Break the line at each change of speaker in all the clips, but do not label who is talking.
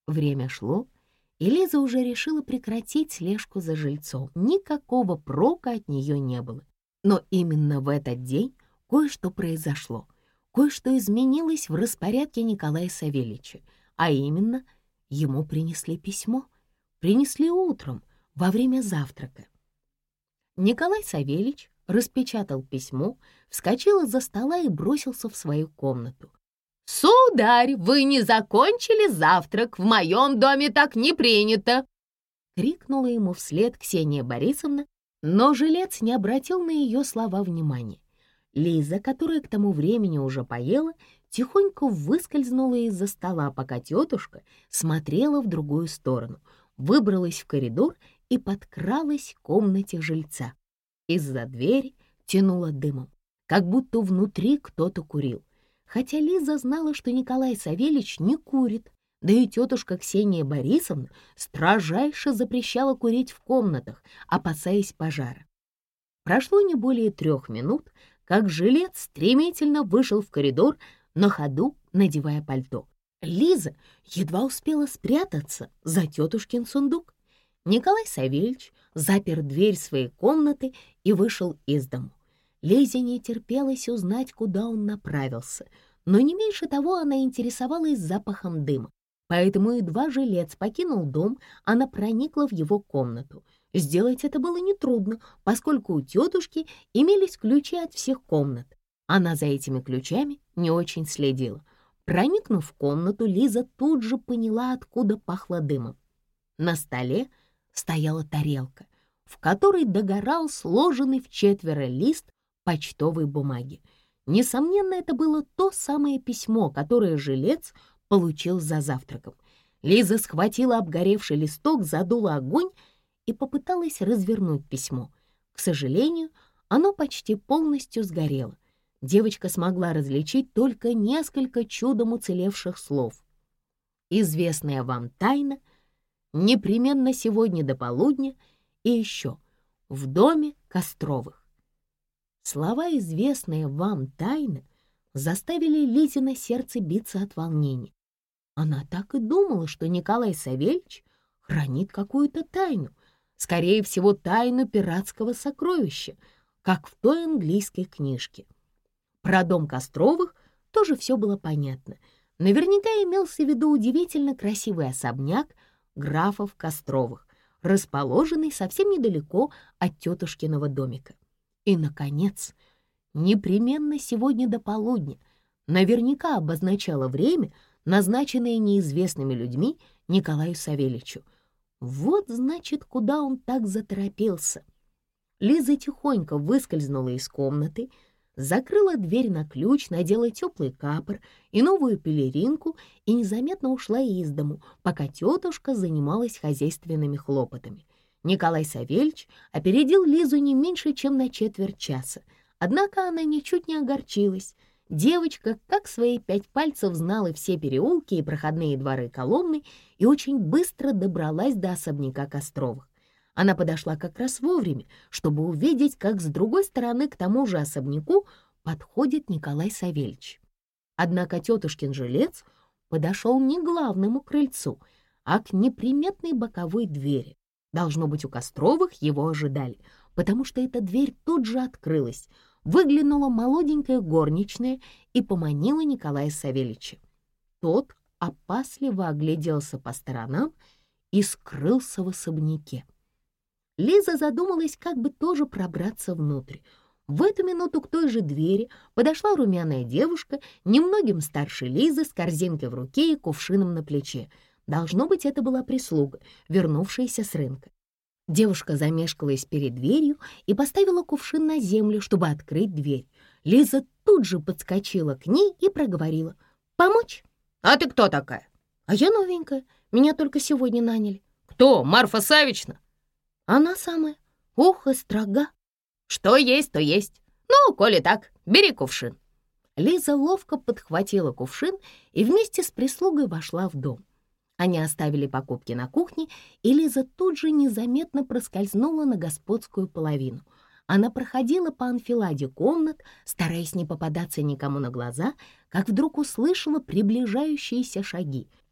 Время шло, и Лиза уже решила прекратить слежку за жильцом. Никакого прока от нее не было. Но именно в этот день кое-что произошло. Кое-что изменилось в распорядке Николая Савельича, а именно ему принесли письмо. Принесли утром, во время завтрака. Николай Савельич распечатал письмо, вскочил из-за стола и бросился в свою комнату. «Сударь, вы не закончили завтрак, в моем доме так не принято!» — крикнула ему вслед Ксения Борисовна, но жилец не обратил на ее слова внимания. Лиза, которая к тому времени уже поела, тихонько выскользнула из-за стола, пока тетушка смотрела в другую сторону, выбралась в коридор и подкралась к комнате жильца. Из-за двери тянуло дымом, как будто внутри кто-то курил. Хотя Лиза знала, что Николай Савельич не курит, да и тетушка Ксения Борисовна строжайше запрещала курить в комнатах, опасаясь пожара. Прошло не более 3 минут, как жилец стремительно вышел в коридор, на ходу надевая пальто. Лиза едва успела спрятаться за тетушкин сундук. Николай Савельич запер дверь своей комнаты и вышел из дому. Лизе не терпелось узнать, куда он направился, но не меньше того она интересовалась запахом дыма. Поэтому едва жилец покинул дом, она проникла в его комнату. Сделать это было нетрудно, поскольку у тетушки имелись ключи от всех комнат. Она за этими ключами не очень следила. Проникнув в комнату, Лиза тут же поняла, откуда пахло дымом. На столе стояла тарелка, в которой догорал сложенный в 4 лист почтовой бумаги. Несомненно, это было то самое письмо, которое жилец получил за завтраком. Лиза схватила обгоревший листок, задула огонь и попыталась развернуть письмо. К сожалению, оно почти полностью сгорело. Девочка смогла различить только несколько чудом уцелевших слов. «Известная вам тайна, непременно сегодня до полудня и еще в доме Костровых». Слова «известная вам тайна» заставили Лизино сердце биться от волнения. Она так и думала, что Николай Савельич хранит какую-то тайну, скорее всего, тайну пиратского сокровища, как в той английской книжке. Про дом Костровых тоже все было понятно. Наверняка имелся в виду удивительно красивый особняк графов Костровых, расположенный совсем недалеко от тетушкиного домика. И, наконец, непременно сегодня до полудня наверняка обозначало время, назначенное неизвестными людьми Николаю Савельичу. Вот, значит, куда он так заторопился. Лиза тихонько выскользнула из комнаты, закрыла дверь на ключ, надела теплый капор и новую пелеринку и незаметно ушла из дому, пока тетушка занималась хозяйственными хлопотами. Николай Савельич опередил Лизу не меньше, чем на 1/4 часа. Однако она ничуть не огорчилась. Девочка, как свои 5 пальцев, знала все переулки и проходные дворы Коломны и очень быстро добралась до особняка Костровых. Она подошла как раз вовремя, чтобы увидеть, как с другой стороны к тому же особняку подходит Николай Савельич. Однако тетушкин жилец подошел не к главному крыльцу, а к неприметной боковой двери. Должно быть, у Костровых его ожидали, потому что эта дверь тут же открылась. Выглянула молоденькая горничная и поманила Николая Савельича. Тот опасливо огляделся по сторонам и скрылся в особняке. Лиза задумалась, как бы тоже пробраться внутрь. В эту минуту к той же двери подошла румяная девушка, немногим старше Лизы, с корзинкой в руке и кувшином на плече. Должно быть, это была прислуга, вернувшаяся с рынка. Девушка замешкалась перед дверью и поставила кувшин на землю, чтобы открыть дверь. Лиза тут же подскочила к ней и проговорила: «Помочь?»
«А ты кто такая?»
«А я новенькая, меня только сегодня наняли».
«Кто, Марфа Савична?»
«Она самая. Ох, и строга».
«Что есть, то есть. Ну, коли так, бери кувшин».
Лиза ловко подхватила кувшин и вместе с прислугой вошла в дом. Они оставили покупки на кухне, и Лиза тут же незаметно проскользнула на господскую половину. Она проходила по анфиладе комнат, стараясь не попадаться никому на глаза, как вдруг услышала приближающиеся шаги.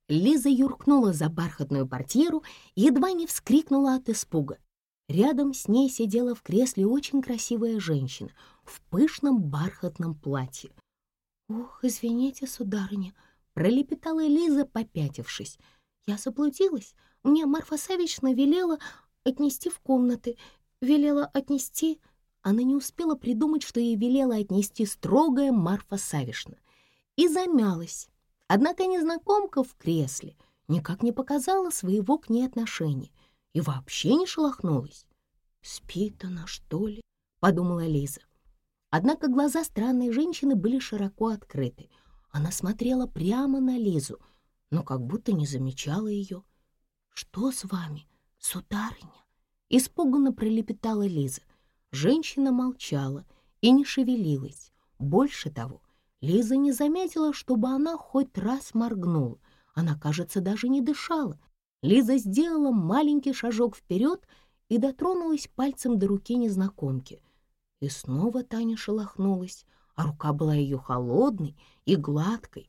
Лиза юркнула за бархатную портьеру и едва не вскрикнула от испуга. Рядом с ней сидела в кресле очень красивая женщина в пышном бархатном платье. «Ох, извините, сударыня», — пролепетала Лиза, попятившись. «Я заблудилась. Мне Марфа Савична велела отнести в комнаты. Велела отнести...» Она не успела придумать, что ей велела отнести строгая Марфа Савишна, и замялась. Однако незнакомка в кресле никак не показала своего к ней отношения и вообще не шелохнулась. «Спит она, что ли?» — подумала Лиза. Однако глаза странной женщины были широко открыты. Она смотрела прямо на Лизу, но как будто не замечала ее. «Что с вами, сударыня?» — испуганно пролепетала Лиза. Женщина молчала и не шевелилась. Больше того, Лиза не заметила, чтобы она хоть раз моргнула. Она, кажется, даже не дышала. Лиза сделала маленький шажок вперед и дотронулась пальцем до руки незнакомки. И снова Таня шелохнулась, а рука была ее холодной и гладкой,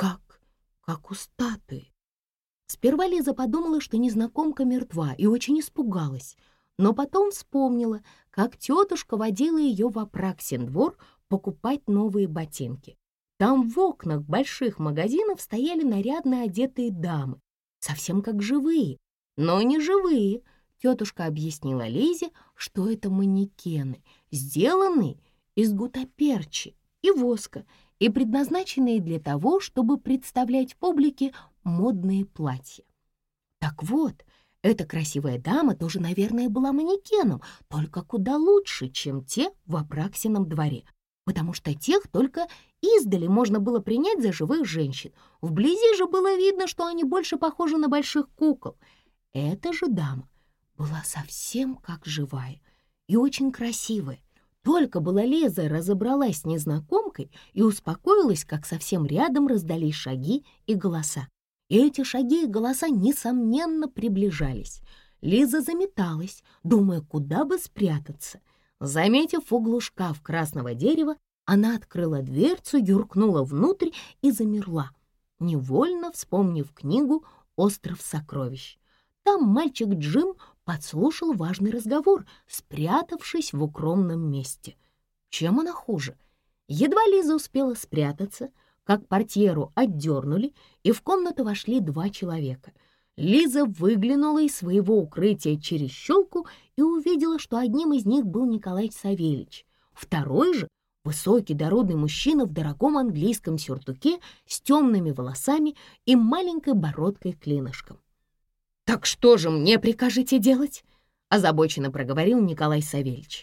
как у статуи. Сперва Лиза подумала, что незнакомка мертва, и очень испугалась, но потом вспомнила, как тетушка водила ее в Апраксин двор покупать новые ботинки. Там в окнах больших магазинов стояли нарядно одетые дамы, совсем как живые, но не живые. Тетушка объяснила Лизе, что это манекены, сделанные из гуттаперчи и воска и предназначенные для того, чтобы представлять публике модные платья. Так вот, эта красивая дама тоже, наверное, была манекеном, только куда лучше, чем те в Апраксином дворе, потому что тех только издали можно было принять за живых женщин. Вблизи же было видно, что они больше похожи на больших кукол. Эта же дама была совсем как живая и очень красивая. Только была Лиза разобралась с незнакомкой и успокоилась, как совсем рядом раздались шаги и голоса. И эти шаги и голоса, несомненно, приближались. Лиза заметалась, думая, куда бы спрятаться. Заметив в углу шкаф красного дерева, она открыла дверцу, юркнула внутрь и замерла, невольно вспомнив книгу «Остров сокровищ». Там мальчик Джим подслушал важный разговор, спрятавшись в укромном месте. Чем она хуже? Едва Лиза успела спрятаться, как портьеру отдернули, и в комнату вошли два человека. Лиза выглянула из своего укрытия через щелку и увидела, что одним из них был Николай Савельич. Второй же — высокий дородный мужчина в дорогом английском сюртуке с темными волосами и маленькой бородкой-клинышком. «Так что же мне прикажете делать?» — озабоченно проговорил Николай Савельич.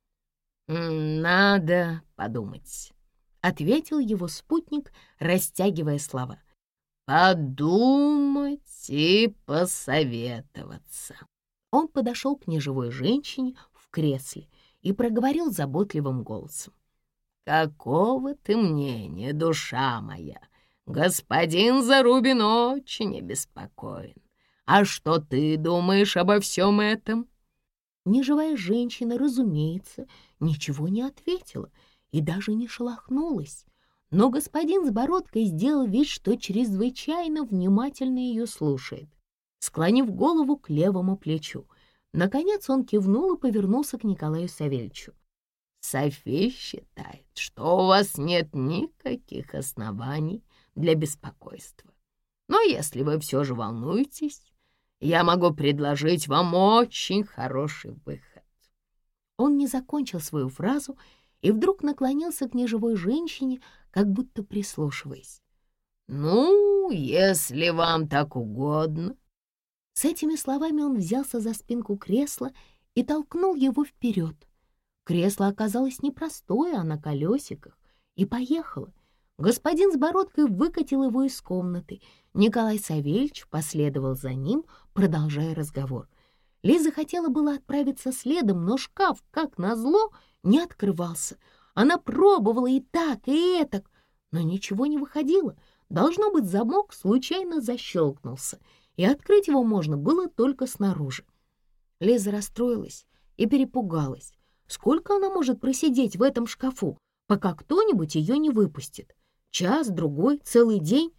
«Надо подумать», — ответил его спутник, растягивая слова. «Подумать и посоветоваться». Он подошел к неживой женщине в кресле и проговорил заботливым голосом. «Какого ты мнения, душа моя? Господин Зарубин очень обеспокоен. А что ты думаешь обо всем этом?» Неживая женщина, разумеется, ничего не ответила и даже не шелохнулась. Но господин с бородкой сделал вид, что чрезвычайно внимательно ее слушает, склонив голову к левому плечу. Наконец он кивнул и повернулся к Николаю Савельичу. «Софи считает, что у вас нет никаких оснований для беспокойства. Но если вы все же волнуетесь, я могу предложить вам очень хороший выход». Он не закончил свою фразу и вдруг наклонился к неживой женщине, как будто прислушиваясь. «Ну, если вам так угодно». С этими словами он взялся за спинку кресла и толкнул его вперед. Кресло оказалось непростое, а на колесиках, и поехало. Господин с бородкой выкатил его из комнаты. Николай Савельич последовал за ним, продолжая разговор. Лиза хотела было отправиться следом, но шкаф, как назло, не открывался. Она пробовала и так, и этак, но ничего не выходило. Должно быть, замок случайно защелкнулся, и открыть его можно было только снаружи. Лиза расстроилась и перепугалась. Сколько она может просидеть в этом шкафу, пока кто-нибудь ее не выпустит? Час, другой, целый день?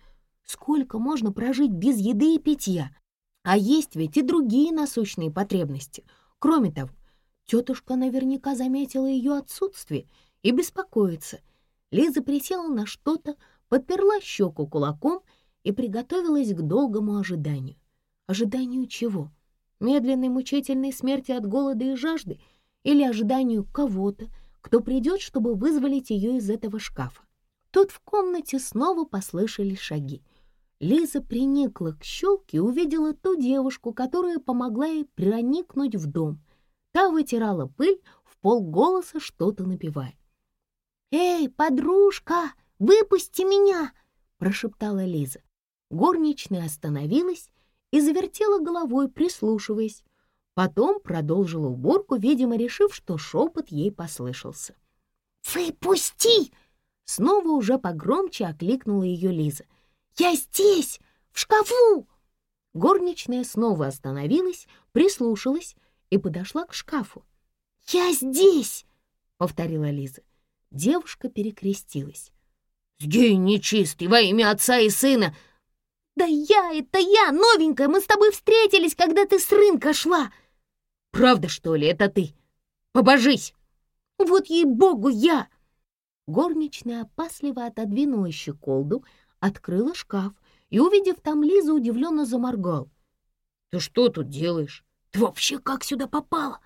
Сколько можно прожить без еды и питья? А есть ведь и другие насущные потребности. Кроме того, тетушка наверняка заметила ее отсутствие и беспокоится. Лиза присела на что-то, подперла щеку кулаком и приготовилась к долгому ожиданию. Ожиданию чего? Медленной мучительной смерти от голода и жажды или ожиданию кого-то, кто придет, чтобы вызволить ее из этого шкафа? Тут в комнате снова послышались шаги. Лиза приникла к щелке и увидела ту девушку, которая помогла ей проникнуть в дом. Та вытирала пыль, вполголоса что-то напевая. «Эй, подружка, выпусти меня!» — прошептала Лиза. Горничная остановилась и завертела головой, прислушиваясь. Потом продолжила уборку, видимо, решив, что шепот ей послышался. «Выпусти!» — снова уже погромче окликнула ее Лиза. «Я здесь, в шкафу!» Горничная снова остановилась, прислушалась и подошла к шкафу. «Я здесь!» — повторила Лиза. Девушка перекрестилась. «Сгинь, нечистый, во имя Отца и Сына!» «Да это я, новенькая, мы с тобой встретились, когда ты с рынка шла!» «Правда, что ли, это ты? Побожись!» «Вот ей-богу, я!» Горничная опасливо отодвинула щеколду, открыла шкаф и, увидев там Лизу, удивленно заморгал. «Ты что тут делаешь? Ты вообще как сюда попала?»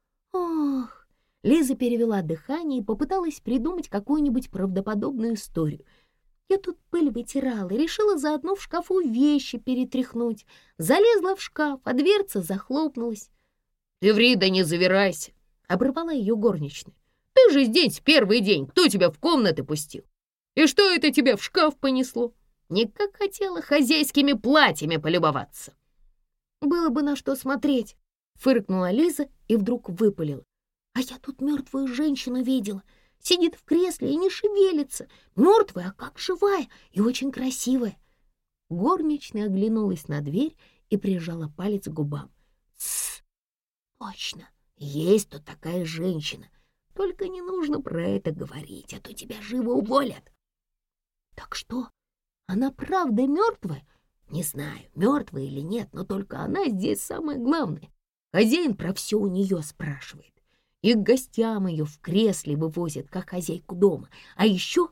«Ох!» Лиза перевела дыхание и попыталась придумать какую-нибудь правдоподобную историю. «Я тут пыль вытирала и решила заодно в шкафу вещи перетряхнуть. Залезла в шкаф, а дверца захлопнулась». «Ты ври, да не завирайся!» — оборвала ее горничная. «Ты же здесь первый день, кто тебя в комнаты пустил? И что это тебя в шкаф понесло? Никак хотела хозяйскими платьями полюбоваться». «Было бы на что смотреть», — фыркнула Лиза и вдруг выпалила. «А я тут мертвую женщину видела. Сидит в кресле и не шевелится. Мертвая, а как живая и очень красивая». Горничная оглянулась на дверь и прижала палец к губам. «Тссс! Точно, есть тут такая женщина. Только не нужно про это говорить, а то тебя живо уволят». «Так что, она правда мертвая?» «Не знаю, мертвая или нет, но только она здесь самое главное. Хозяин про все у нее спрашивает. И к гостям ее в кресле вывозят, как хозяйку дома. А еще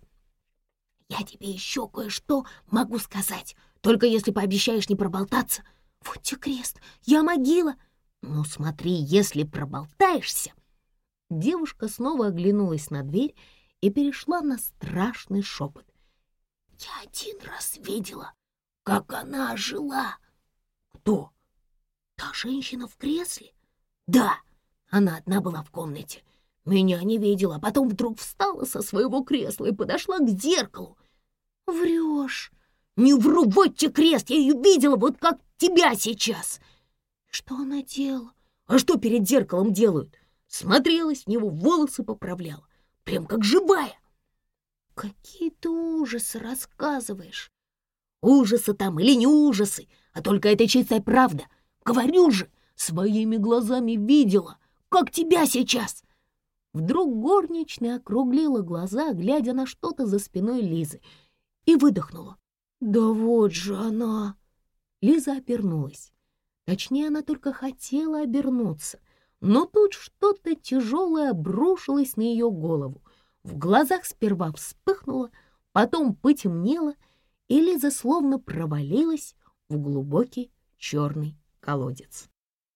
я тебе еще кое-что могу сказать, только если пообещаешь не проболтаться. Вот тебе крест, я могила. Ну смотри, если проболтаешься». Девушка снова оглянулась на дверь и перешла на страшный шепот. «Я один раз видела, как она ожила». «Кто?» «Та женщина в кресле?» «Да, она одна была в комнате. Меня не видела, а потом вдруг встала со своего кресла и подошла к зеркалу». «Врешь». «Не вру, вот тебе крест, я ее видела, вот как тебя сейчас». «Что она делала?» «А что перед зеркалом делают? Смотрелась в него, волосы поправляла, прям как живая». «Какие ты ужасы рассказываешь!» «Ужасы там или не ужасы, а только это чистая правда. Говорю же, своими глазами видела, как тебя сейчас». Вдруг горничная округлила глаза, глядя на что-то за спиной Лизы, и выдохнула. «Да вот же она!» Лиза обернулась. Точнее, она только хотела обернуться, но тут что-то тяжелое обрушилось на ее голову. В глазах сперва вспыхнуло, потом потемнело, и Лиза словно провалилась в глубокий черный колодец.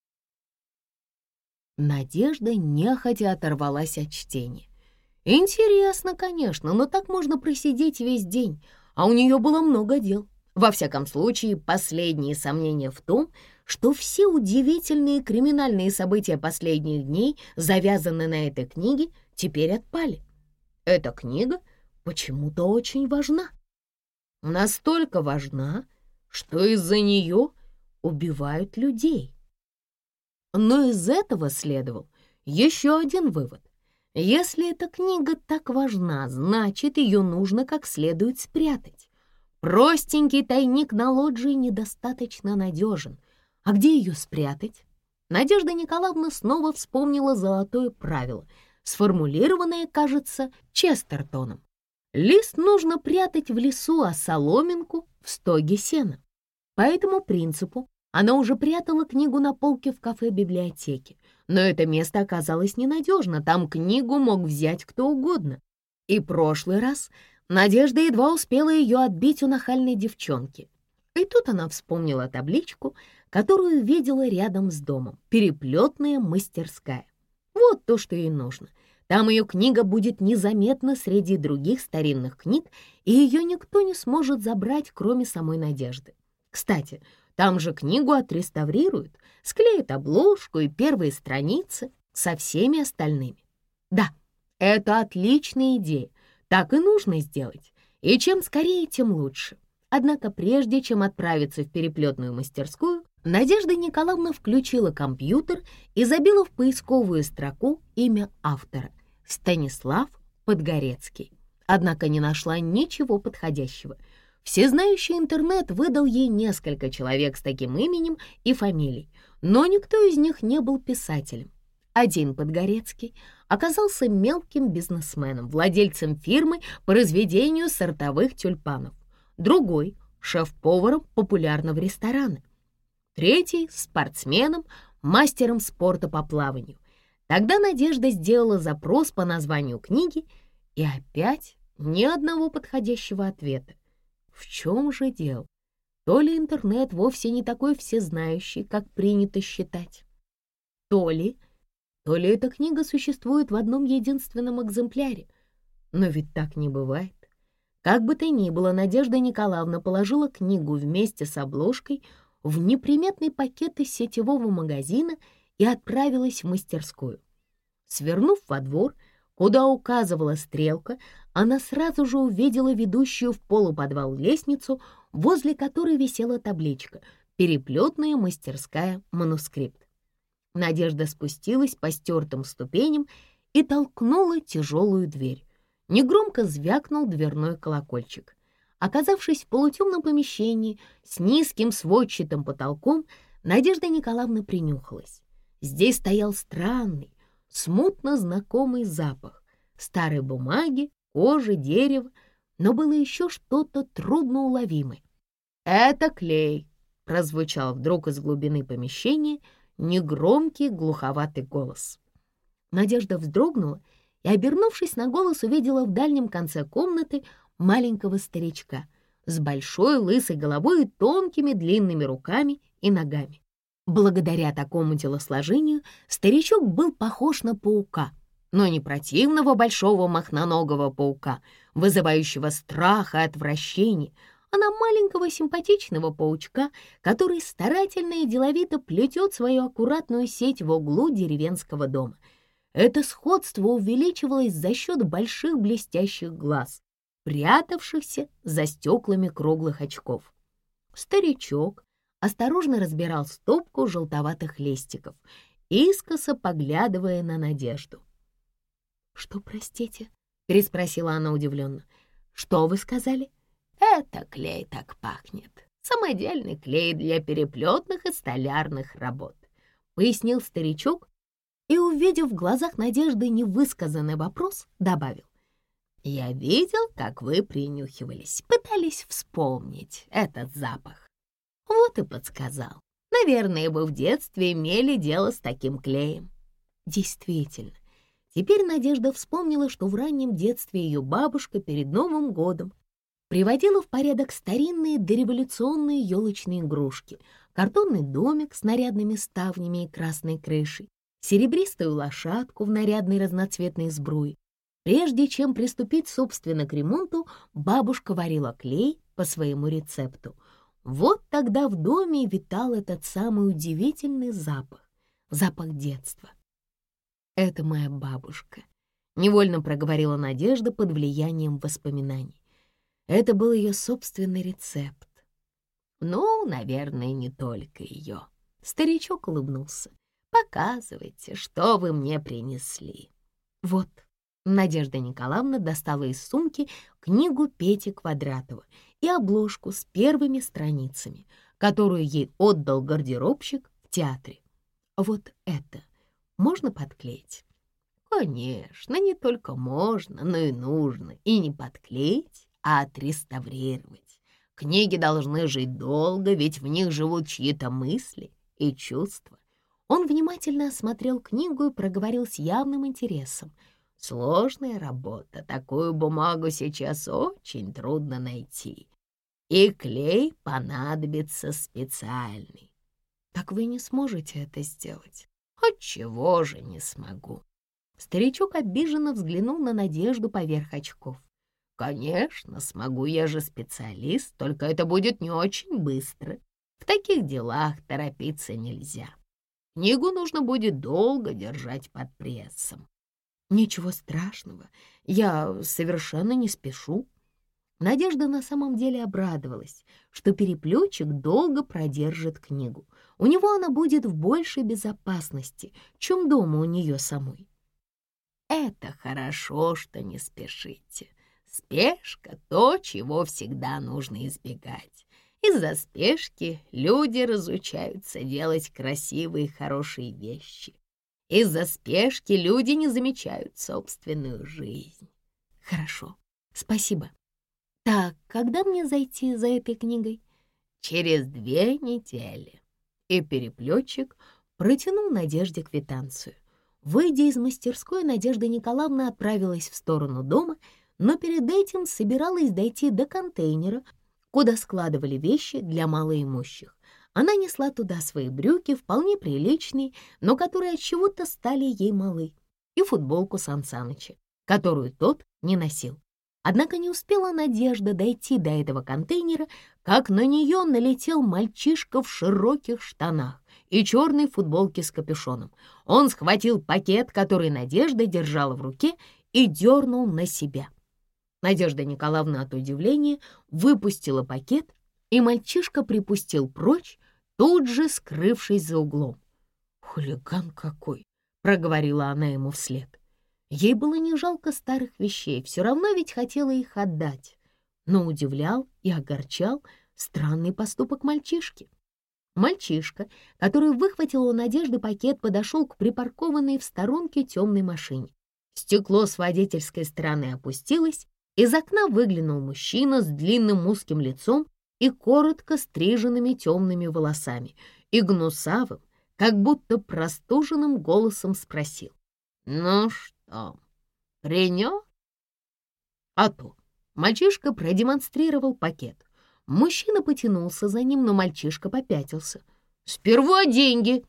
Надежда нехотя оторвалась от чтения. Интересно, конечно, но так можно просидеть весь день, а у нее было много дел. Во всяком случае, последние сомнения в том, что все удивительные криминальные события последних дней, завязанные на этой книге, теперь отпали. Эта книга почему-то очень важна. Настолько важна, что из-за нее убивают людей. Но из этого следовал еще один вывод. Если эта книга так важна, значит, ее нужно как следует спрятать. Простенький тайник на лоджии недостаточно надежен. А где ее спрятать? Надежда Николаевна снова вспомнила золотое правило, сформулированное, кажется, Честертоном. Лист нужно прятать в лесу, а соломинку — в в стоге сена. По этому принципу она уже прятала книгу на полке в кафе-библиотеке, но это место оказалось ненадежно, там книгу мог взять кто угодно. И прошлый раз Надежда едва успела ее отбить у нахальной девчонки. И тут она вспомнила табличку, которую видела рядом с домом: «Переплетная мастерская». Вот то, что ей нужно. Там ее книга будет незаметна среди других старинных книг, и ее никто не сможет забрать, кроме самой Надежды. Кстати, там же книгу отреставрируют, склеят обложку и первые страницы со всеми остальными. Да, это отличная идея, так и нужно сделать, и чем скорее, тем лучше. Однако прежде чем отправиться в переплетную мастерскую, Надежда Николаевна включила компьютер и забила в поисковую строку имя автора — Станислав Подгорецкий. Однако не нашла ничего подходящего. Всезнающий интернет выдал ей несколько человек с таким именем и фамилией, но никто из них не был писателем. Один Подгорецкий оказался мелким бизнесменом, владельцем фирмы по разведению сортовых тюльпанов. Другой — шеф-поваром популярного ресторана. Третий — спортсменом, мастером спорта по плаванию. Тогда Надежда сделала запрос по названию книги, и опять ни одного подходящего ответа. В чем же дело? То ли интернет вовсе не такой всезнающий, как принято считать, то ли эта книга существует в одном единственном экземпляре. Но ведь так не бывает. Как бы то ни было, Надежда Николаевна положила книгу вместе с обложкой в неприметный пакет из сетевого магазина и отправилась в мастерскую. Свернув во двор, куда указывала стрелка, она сразу же увидела ведущую в полуподвал лестницу, возле которой висела табличка «Переплетная мастерская манускрипт». Надежда спустилась по стертым ступеням и толкнула тяжелую дверь. Негромко звякнул дверной колокольчик. Оказавшись в полутемном помещении с низким сводчатым потолком, Надежда Николаевна принюхалась. Здесь стоял странный, смутно знакомый запах старой бумаги, кожи, дерева, но было еще что-то трудноуловимое. «Это клей!» — прозвучал вдруг из глубины помещения негромкий глуховатый голос. Надежда вздрогнула и, обернувшись на голос, увидела в дальнем конце комнаты маленького старичка с большой лысой головой и тонкими длинными руками и ногами. Благодаря такому телосложению старичок был похож на паука, но не противного большого мохноногого паука, вызывающего страх и отвращение, а на маленького симпатичного паучка, который старательно и деловито плетет свою аккуратную сеть в углу деревенского дома. Это сходство увеличивалось за счет больших блестящих глаз, прятавшихся за стеклами круглых очков. Старичок осторожно разбирал стопку желтоватых листиков, искоса поглядывая на Надежду. «Что, простите?» — переспросила она удивленно. «Что вы сказали?» «Это клей так пахнет. Самодельный клей для переплетных и столярных работ», — пояснил старичок и, увидев в глазах Надежды невысказанный вопрос, добавил. «Я видел, как вы принюхивались, пытались вспомнить этот запах. Вот и подсказал. Наверное, вы в детстве имели дело с таким клеем». Действительно, теперь Надежда вспомнила, что в раннем детстве ее бабушка перед Новым годом приводила в порядок старинные дореволюционные елочные игрушки, картонный домик с нарядными ставнями и красной крышей, серебристую лошадку в нарядной разноцветной сбруе. Прежде чем приступить, собственно, к ремонту, бабушка варила клей по своему рецепту. Вот тогда в доме витал этот самый удивительный запах, запах детства. «Это моя бабушка», — невольно проговорила Надежда под влиянием воспоминаний. Это был ее собственный рецепт. «Ну, наверное, не только ее». Старичок улыбнулся. «Показывайте, что вы мне принесли». Вот. Надежда Николаевна достала из сумки книгу Пети Квадратова и обложку с первыми страницами, которую ей отдал гардеробщик в театре. Вот это можно подклеить? Конечно, не только можно, но и нужно. И не подклеить, а отреставрировать.
Книги должны жить долго, ведь в них живут чьи-то мысли и чувства.
Он внимательно осмотрел книгу и проговорил с явным интересом.
Сложная работа, такую бумагу сейчас очень трудно найти. И клей понадобится специальный.
Так вы не сможете это сделать.
Отчего же не смогу?
Старичок обиженно взглянул на Надежду поверх очков.
Конечно, смогу, я же специалист, только это будет не очень быстро. В таких делах торопиться нельзя. Книгу нужно будет долго держать под прессом.
Ничего страшного, я совершенно не спешу. Надежда на самом деле обрадовалась, что переплетчик долго продержит книгу. У него она будет в большей безопасности, чем дома у нее самой.
Это хорошо, что не спешите. Спешка — то, чего всегда нужно избегать. Из-за спешки люди разучаются делать красивые и хорошие вещи. Из-за спешки люди не замечают собственную жизнь.
Хорошо, спасибо. Так, когда мне зайти за этой книгой?
Через 2 недели.
И переплетчик протянул Надежде квитанцию. Выйдя из мастерской, Надежда Николаевна отправилась в сторону дома, но перед этим собиралась дойти до контейнера, куда складывали вещи для малоимущих. Она несла туда свои брюки, вполне приличные, но которые от чего-то стали ей малы, и футболку Сан Саныча, которую тот не носил. Однако не успела Надежда дойти до этого контейнера, как на нее налетел мальчишка в широких штанах и черной футболке с капюшоном. Он схватил пакет, который Надежда держала в руке, и дернул на себя. Надежда Николаевна от удивления выпустила пакет, и мальчишка припустил прочь, тут же скрывшись за углом. «Хулиган какой!» — проговорила она ему вслед. Ей было не жалко старых вещей, все равно ведь хотела их отдать. Но удивлял и огорчал странный поступок мальчишки. Мальчишка, который выхватил у Надежды пакет, подошел к припаркованной в сторонке темной машине. Стекло с водительской стороны опустилось, из окна выглянул мужчина с длинным узким лицом и коротко стриженными темными волосами, и гнусавым, как будто простуженным голосом спросил: «Ну что, принес?» А то мальчишка продемонстрировал пакет. Мужчина потянулся за ним, но мальчишка попятился. «Сперва деньги!»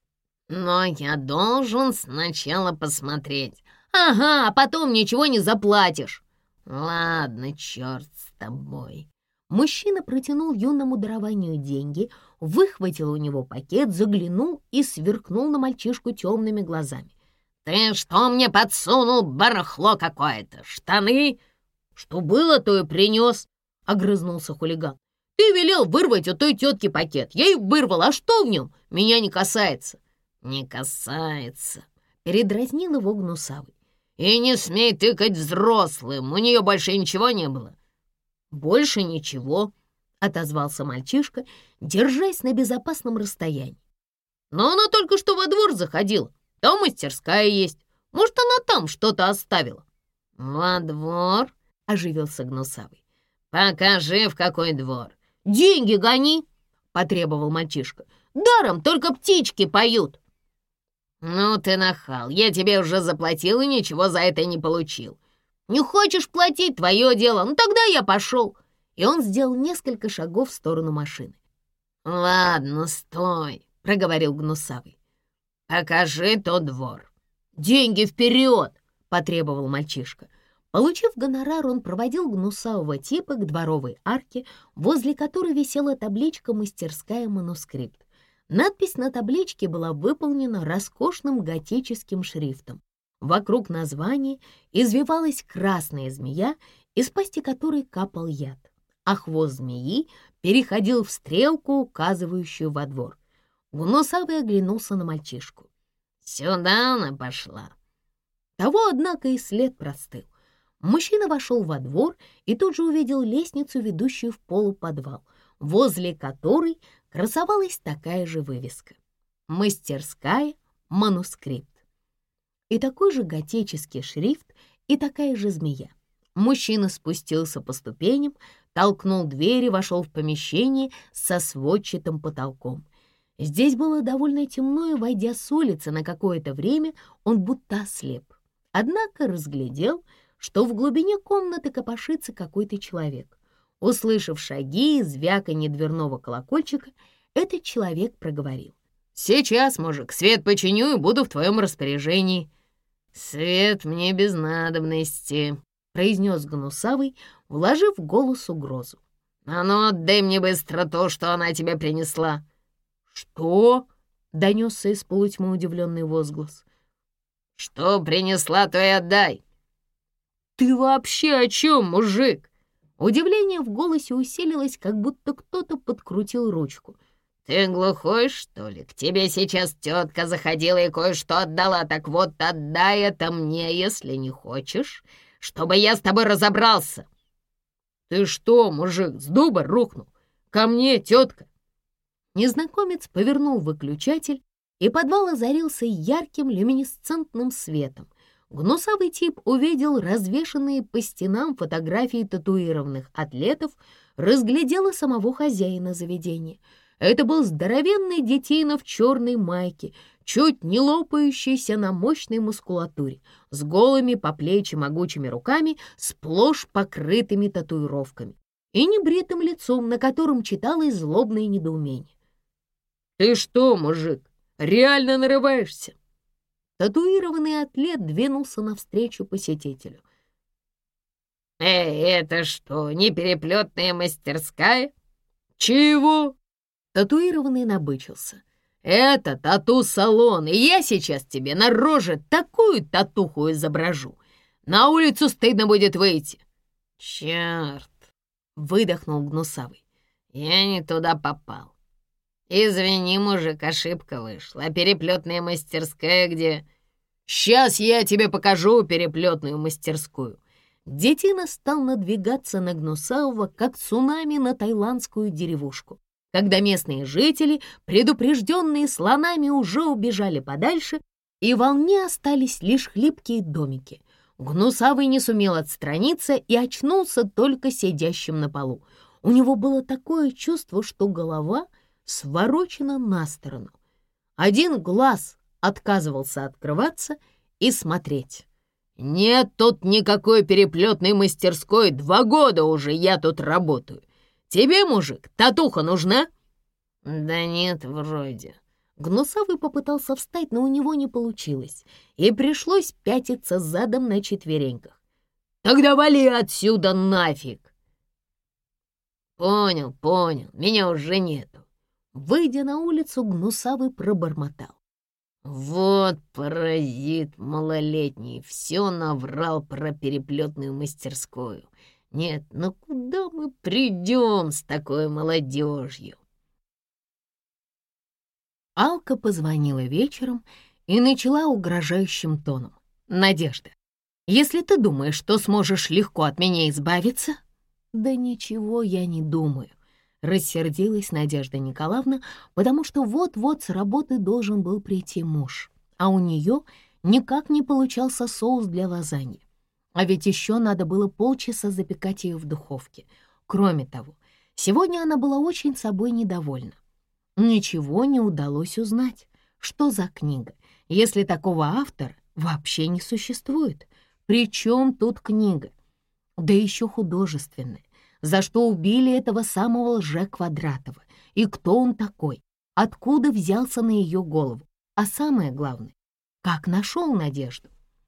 «Но я должен сначала посмотреть».
«Ага, а потом ничего не заплатишь».
«Ладно, черт с тобой».
Мужчина протянул юному дарованию деньги, выхватил у него пакет, заглянул и сверкнул на мальчишку темными глазами.
«Ты что мне подсунул, барахло какое-то? Штаны?»
«Что было, то и принес», — огрызнулся хулиган. «Ты велел вырвать у той тетки пакет. Я и вырвал, а что в нем? Меня не касается».
«Не касается»,
— передразнил его гнусавый.
«И не смей тыкать взрослым, у нее больше ничего не было».
«Больше ничего», — отозвался мальчишка, держась на безопасном расстоянии. «Но она только что во двор заходила. Там мастерская есть. Может, она там что-то оставила».
«Во двор?»
— оживился гнусавый.
«Покажи, в какой двор».
«Деньги гони», — потребовал мальчишка. «Даром только птички поют».
«Ну ты нахал, я тебе уже заплатил и ничего за это не получил».
«Не хочешь платить — твое дело, ну тогда я пошел». И он сделал несколько шагов в сторону машины.
«Ладно, стой», — проговорил гнусавый. «Покажи тот двор».
«Деньги вперед!» — потребовал мальчишка. Получив гонорар, он проводил гнусавого типа к дворовой арке, возле которой висела табличка «Мастерская манускрипт». Надпись на табличке была выполнена роскошным готическим шрифтом. Вокруг названия извивалась красная змея, из пасти которой капал яд, а хвост змеи переходил в стрелку, указывающую во двор. Гнусавый оглянулся на мальчишку.
«Сюда она пошла».
Того, однако, и след простыл. Мужчина вошел во двор и тут же увидел лестницу, ведущую в полуподвал, возле которой красовалась такая же вывеска: «Мастерская манускрипт». И такой же готический шрифт, и такая же змея. Мужчина спустился по ступеням, толкнул дверь и вошел в помещение со сводчатым потолком. Здесь было довольно темно, и, войдя с улицы на какое-то время, он будто ослеп. Однако разглядел, что в глубине комнаты копошится какой-то человек. Услышав шаги и звяканье дверного колокольчика, этот человек проговорил: «Сейчас, мужик, свет починю и буду в твоем распоряжении». «Свет мне без надобности», — произнес Гнусавый, вложив в голос угрозу. «А ну, отдай мне быстро то, что она тебе принесла». «Что?» — донесся из полутьмы удивленный возглас. «Что принесла, то и отдай». «Ты вообще о чем, мужик?» Удивление в голосе усилилось, как будто кто-то подкрутил ручку. «Ты глухой, что ли? К тебе сейчас тетка заходила и кое-что отдала. Так вот, отдай это мне, если не хочешь, чтобы я с тобой разобрался». «Ты что, мужик, с дуба рухнул? Ко мне, тетка!» Незнакомец повернул выключатель, и подвал озарился ярким люминесцентным светом. Гнусавый тип увидел развешанные по стенам фотографии татуированных атлетов, разглядел и самого хозяина заведения. Это был здоровенный детина в черной майке, чуть не лопающийся на мощной мускулатуре, с голыми по плечи могучими руками, сплошь покрытыми татуировками, и небритым лицом, на котором читалось злобное недоумение. «Ты что, мужик, реально нарываешься?» Татуированный атлет двинулся навстречу посетителю. Это что, не переплетная мастерская?» «Чего?» Татуированный набычился. «Это тату-салон, и я сейчас тебе на роже такую татуху изображу. На улицу стыдно будет выйти». «Черт!» — выдохнул Гнусавый. «Я не туда попал. Извини, мужик, ошибка вышла. А переплетная мастерская где?» «Сейчас я тебе покажу переплетную мастерскую». Детина стал надвигаться на Гнусавого, как цунами на таиландскую деревушку. Когда местные жители, предупрежденные слонами, уже убежали подальше, и в волне остались лишь хлипкие домики. Гнусавый не сумел отстраниться и очнулся только сидящим на полу. У него было такое чувство, что голова сворочена на сторону. Один глаз отказывался открываться и смотреть. «Нет тут никакой переплетной мастерской, 2 года уже я тут работаю. Тебе, мужик, татуха нужна?» «Да нет, вроде». Гнусавый попытался встать, но у него не получилось, и пришлось пятиться задом на четвереньках. «Тогда вали отсюда нафиг!» «Понял, меня уже нету». Выйдя на улицу, Гнусавый пробормотал: «Вот паразит малолетний, все наврал про переплетную мастерскую. Нет, ну куда мы придем с такой молодежью?» Алка позвонила вечером и начала угрожающим тоном: «Надежда, если ты думаешь, что сможешь легко от меня избавиться...» «Да ничего я не думаю», — рассердилась Надежда Николаевна, потому что вот-вот с работы должен был прийти муж, а у нее никак не получался соус для лазаньи. А ведь еще надо было полчаса запекать ее в духовке. Кроме того, сегодня она была очень собой недовольна. Ничего не удалось узнать. Что за книга, если такого автора вообще не существует? Причем тут книга? Да еще художественная. За что убили этого самого Лже-Квадратова? И кто он такой? Откуда взялся на ее голову? А самое главное, как нашел Надежду?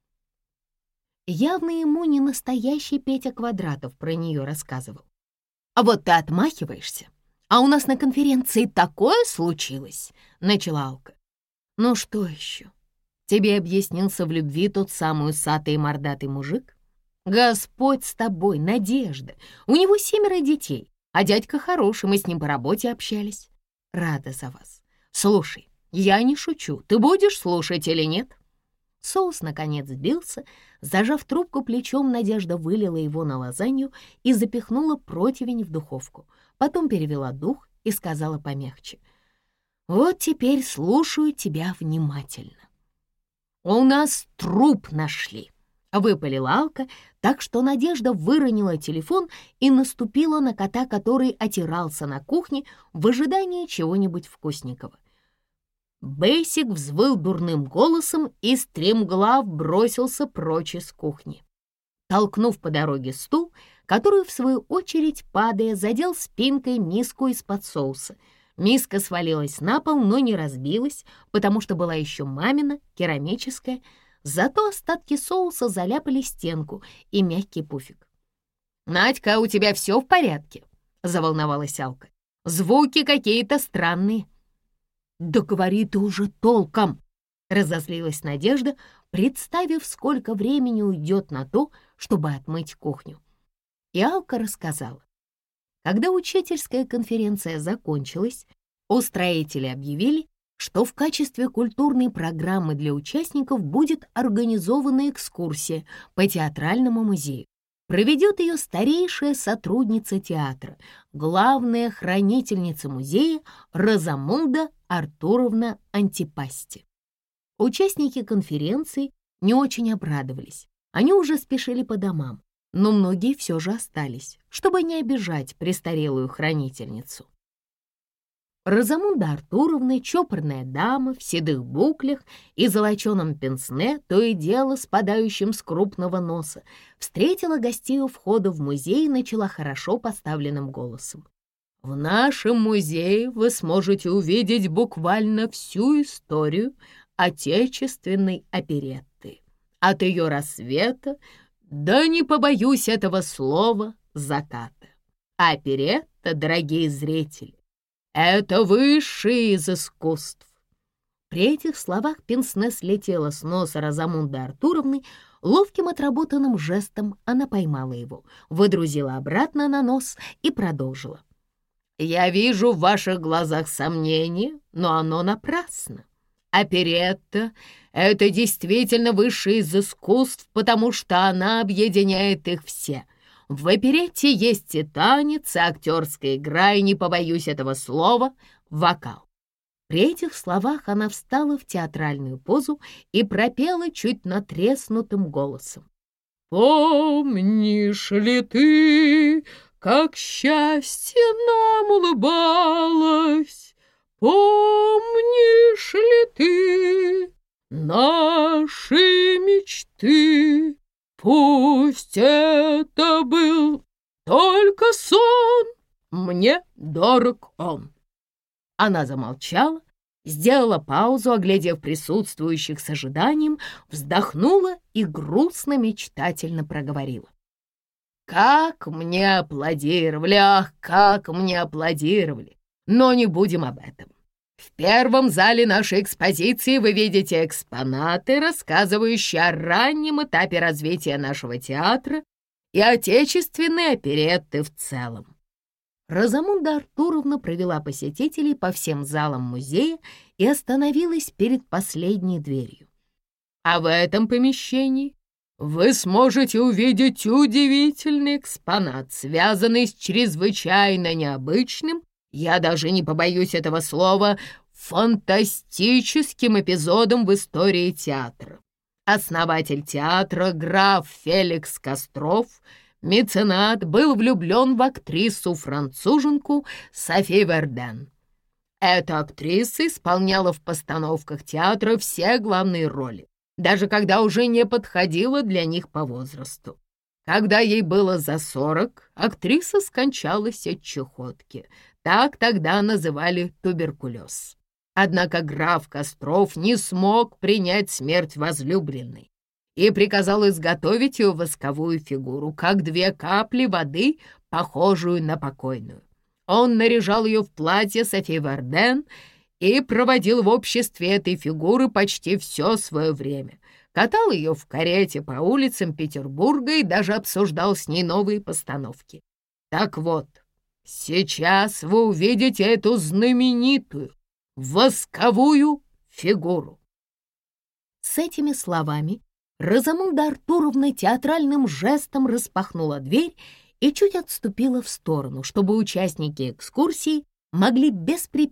Явно ему не настоящий Петя Квадратов про нее рассказывал. «А вот ты отмахиваешься, а у нас на конференции такое случилось», — начала Алка. «Ну что еще? Тебе объяснился в любви тот самый усатый и мордатый мужик? Господь с тобой, Надежда, у него 7 детей, а дядька хороший, мы с ним по работе общались. Рада за вас. Слушай, я не шучу, ты будешь слушать или нет?» Соус, наконец, сбился. Зажав трубку плечом, Надежда вылила его на лазанью и запихнула противень в духовку. Потом перевела дух и сказала помягче: «Вот теперь слушаю тебя внимательно. У нас труп нашли, Выпалила Алка, так что Надежда выронила телефон и наступила на кота, который отирался на кухне в ожидании чего-нибудь вкусненького. Бейсик взвыл дурным голосом и стремглав бросился прочь из кухни, толкнув по дороге стул, который, в свою очередь, падая, задел спинкой миску из-под соуса. Миска свалилась на пол, но не разбилась, потому что была еще мамина, керамическая, зато остатки соуса заляпали стенку и мягкий пуфик. «Надька, у тебя все в порядке?» — заволновалась Алка. «Звуки какие-то странные». «Да говори ты уже толком!» — разозлилась Надежда, представив, сколько времени уйдет на то, чтобы отмыть кухню. И Алка рассказала. Когда учительская конференция закончилась, устроители объявили, что в качестве культурной программы для участников будет организована экскурсия по театральному музею. Проведет ее старейшая сотрудница театра, главная хранительница музея Розамунда Артуровна Антипасти. Участники конференции не очень обрадовались. Они уже спешили по домам, но многие все же остались, чтобы не обижать престарелую хранительницу. Розамунда Артуровна, чопорная дама в седых буклях и золоченом пенсне, то и дело спадающим с крупного носа, встретила гостей у входа в музей и начала хорошо поставленным голосом. «В нашем музее вы сможете увидеть буквально всю историю отечественной оперетты. От ее рассвета, да не побоюсь этого слова, заката. Оперетта, дорогие зрители, это высшее из искусств». При этих словах пенсне слетела с носа Розамунды Артуровны. Ловким отработанным жестом она поймала его, выдрузила обратно на нос и продолжила. «Я вижу в ваших глазах сомнение, но оно напрасно. Оперетта — это действительно высшее из искусств, потому что она объединяет их все. В оперетте есть и танец, и актерская игра, и, не побоюсь этого слова, вокал». При этих словах она встала в театральную позу и пропела чуть натреснутым голосом. «Помнишь ли ты, как счастье нам улыбалось? Помнишь ли ты наши мечты? Пусть это был только сон, мне дорог он». Она замолчала, сделала паузу, оглядев присутствующих с ожиданием, вздохнула и грустно-мечтательно проговорила. «Как мне аплодировали, ах, как мне аплодировали! Но не будем об этом. В первом зале нашей экспозиции вы видите экспонаты, рассказывающие о раннем этапе развития нашего театра и отечественной оперетты в целом». Розамунда Артуровна провела посетителей по всем залам музея и остановилась перед последней дверью. «А в этом помещении вы сможете увидеть удивительный экспонат, связанный с чрезвычайно необычным, я даже не побоюсь этого слова, фантастическим эпизодом в истории театра. Основатель театра, граф Феликс Костров, меценат, был влюблен в актрису-француженку Софи Верден. Эта актриса исполняла в постановках театра все главные роли, даже когда уже не подходила для них по возрасту. Когда ей было за 40, актриса скончалась от чахотки. Так тогда называли туберкулез. Однако граф Костров не смог принять смерть возлюбленной и приказал изготовить ее восковую фигуру, как 2 капли воды, похожую на покойную. Он наряжал ее в платье Софи Верден и проводил в обществе этой фигуры почти все свое время. Катал ее в карете по улицам Петербурга и даже обсуждал с ней новые постановки. Так вот, сейчас вы увидите эту знаменитую восковую фигуру». С этими словами Розамунда Артуровна театральным жестом распахнула дверь и чуть отступила в сторону, чтобы участники экскурсии могли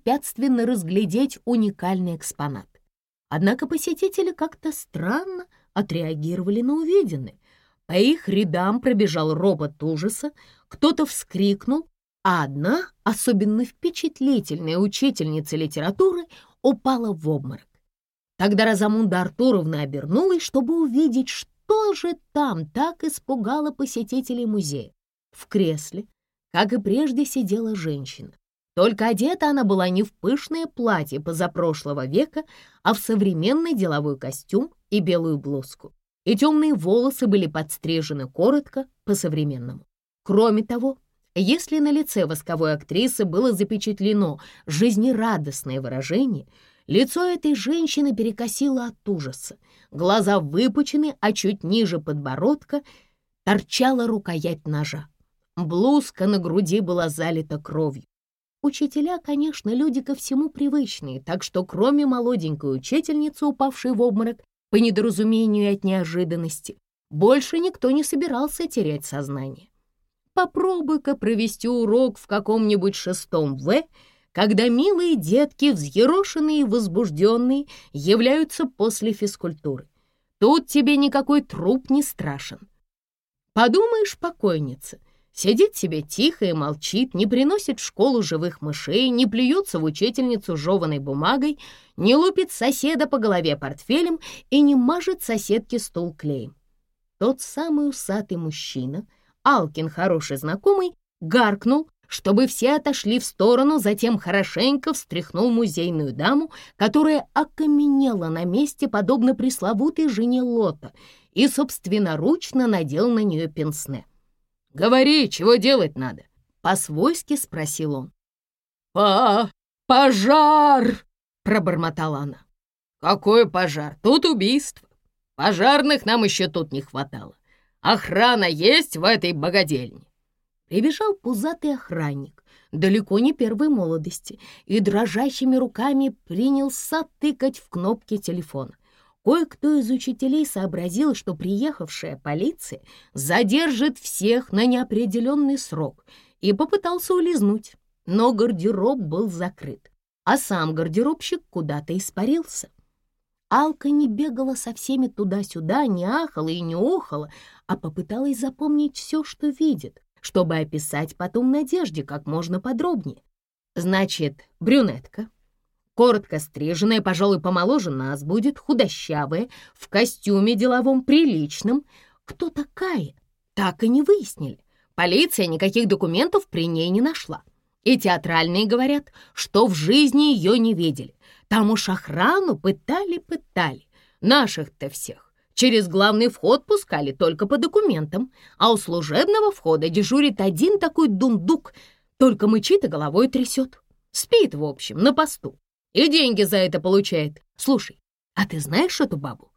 беспрепятственно разглядеть уникальный экспонат. Однако посетители как-то странно отреагировали на увиденное. По их рядам пробежал робот ужаса, кто-то вскрикнул, а одна, особенно впечатлительная учительница литературы, упала в обморок. Тогда Розамунда Артуровна обернулась, чтобы увидеть, что же там так испугало посетителей музея. В кресле, как и прежде, сидела женщина. Только одета она была не в пышное платье позапрошлого века, а в современный деловой костюм и белую блузку. И темные волосы были подстрижены коротко, по-современному. Кроме того, если на лице восковой актрисы было запечатлено жизнерадостное выражение, лицо этой женщины перекосило от ужаса. Глаза выпучены, а чуть ниже подбородка торчала рукоять ножа. Блузка на груди была залита кровью. Учителя, конечно, люди ко всему привычные, так что кроме молоденькой учительницы, упавшей в обморок по недоразумению и от неожиданности, больше никто не собирался терять сознание. Попробуй-ка провести урок в каком-нибудь 6 В, когда милые детки, взъерошенные и возбужденные, являются после физкультуры. Тут тебе никакой труп не страшен. Подумаешь, покойница сидит себе тихо и молчит, не приносит в школу живых мышей, не плюется в учительницу жеваной бумагой, не лупит соседа по голове портфелем и не мажет соседке стул клеем. Тот самый усатый мужчина, Алкин хороший знакомый, гаркнул, чтобы все отошли в сторону, затем хорошенько встряхнул музейную даму, которая окаменела на месте, подобно пресловутой жене Лота, и собственноручно надел на нее пенсне. «Говори, чего делать надо?» — по-свойски спросил он. «Пожар!» — пробормотала она. «Какой пожар? Тут убийство. Пожарных нам еще тут не хватало. Охрана есть в этой богадельне?» Прибежал пузатый охранник, далеко не первой молодости, и дрожащими руками принялся тыкать в кнопки телефона. Кое-кто из учителей сообразил, что приехавшая полиция задержит всех на неопределенный срок, и попытался улизнуть, но гардероб был закрыт, а сам гардеробщик куда-то испарился. Алка не бегала со всеми туда-сюда, не ахала и не охала, а попыталась запомнить все, что видит, чтобы описать потом Надежде как можно подробнее. Значит, брюнетка, коротко стриженная, пожалуй, помоложе нас будет, худощавая, в костюме деловом приличном. Кто такая? Так и не выяснили. Полиция никаких документов при ней не нашла. И театральные говорят, что в жизни ее не видели. Там уж охрану пытали. Наших-то всех через главный вход пускали только по документам, а у служебного входа дежурит один такой дундук, только мычит и головой трясет. Спит, в общем, на посту. И деньги за это получает. Слушай, а ты знаешь эту бабу?»